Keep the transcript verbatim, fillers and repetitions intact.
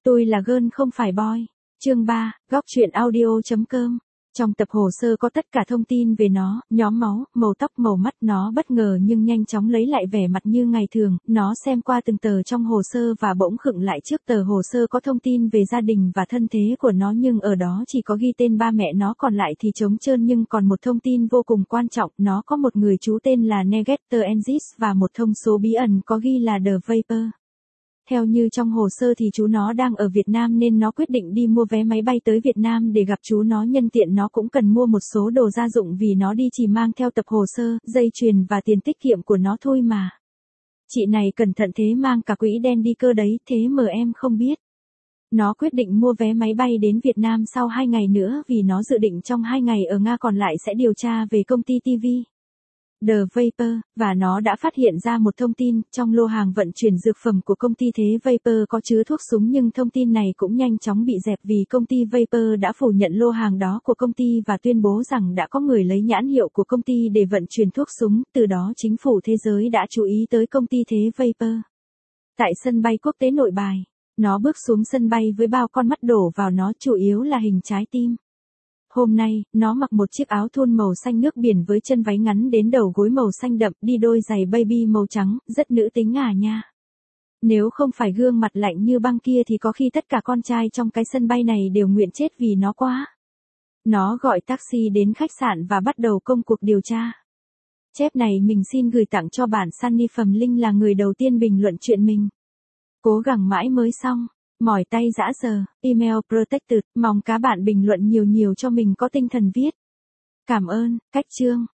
Tôi là girl không phải boy. Chương ba, góc truyện audio chấm com. Trong tập hồ sơ có tất cả thông tin về nó, nhóm máu, màu tóc, màu mắt. Nó bất ngờ nhưng nhanh chóng lấy lại vẻ mặt như ngày thường. Nó xem qua từng tờ trong hồ sơ và bỗng khựng lại trước tờ hồ sơ có thông tin về gia đình và thân thế của nó, nhưng ở đó chỉ có ghi tên ba mẹ nó, còn lại thì trống trơn. Nhưng còn một thông tin vô cùng quan trọng, nó có một người chú tên là Negator Engis và một thông số bí ẩn có ghi là The Vapor. Theo như trong hồ sơ thì chú nó đang ở Việt Nam nên nó quyết định đi mua vé máy bay tới Việt Nam để gặp chú nó, nhân tiện nó cũng cần mua một số đồ gia dụng vì nó đi chỉ mang theo tập hồ sơ, dây chuyền và tiền tiết kiệm của nó thôi mà. Chị này cẩn thận thế, mang cả quỹ đen đi cơ đấy, thế mà em không biết. Nó quyết định mua vé máy bay đến Việt Nam sau hai ngày nữa vì nó dự định trong hai ngày ở Nga còn lại sẽ điều tra về công ty ti vi The Vapor, và nó đã phát hiện ra một thông tin, trong lô hàng vận chuyển dược phẩm của công ty Thế Vapor có chứa thuốc súng, nhưng thông tin này cũng nhanh chóng bị dẹp vì công ty Vapor đã phủ nhận lô hàng đó của công ty và tuyên bố rằng đã có người lấy nhãn hiệu của công ty để vận chuyển thuốc súng, từ đó chính phủ thế giới đã chú ý tới công ty Thế Vapor. Tại sân bay quốc tế Nội Bài, nó bước xuống sân bay với bao con mắt đổ vào nó, chủ yếu là hình trái tim. Hôm nay, nó mặc một chiếc áo thun màu xanh nước biển với chân váy ngắn đến đầu gối màu xanh đậm, đi đôi giày baby màu trắng, rất nữ tính à nha. Nếu không phải gương mặt lạnh như băng kia thì có khi tất cả con trai trong cái sân bay này đều nguyện chết vì nó quá. Nó gọi taxi đến khách sạn và bắt đầu công cuộc điều tra. Chép này mình xin gửi tặng cho bạn Sunny Phẩm Linh, là người đầu tiên bình luận chuyện mình. Cố gắng mãi mới xong. Mỏi tay dã giờ, email protected, mong các bạn bình luận nhiều nhiều cho mình có tinh thần viết. Cảm ơn, cách chương.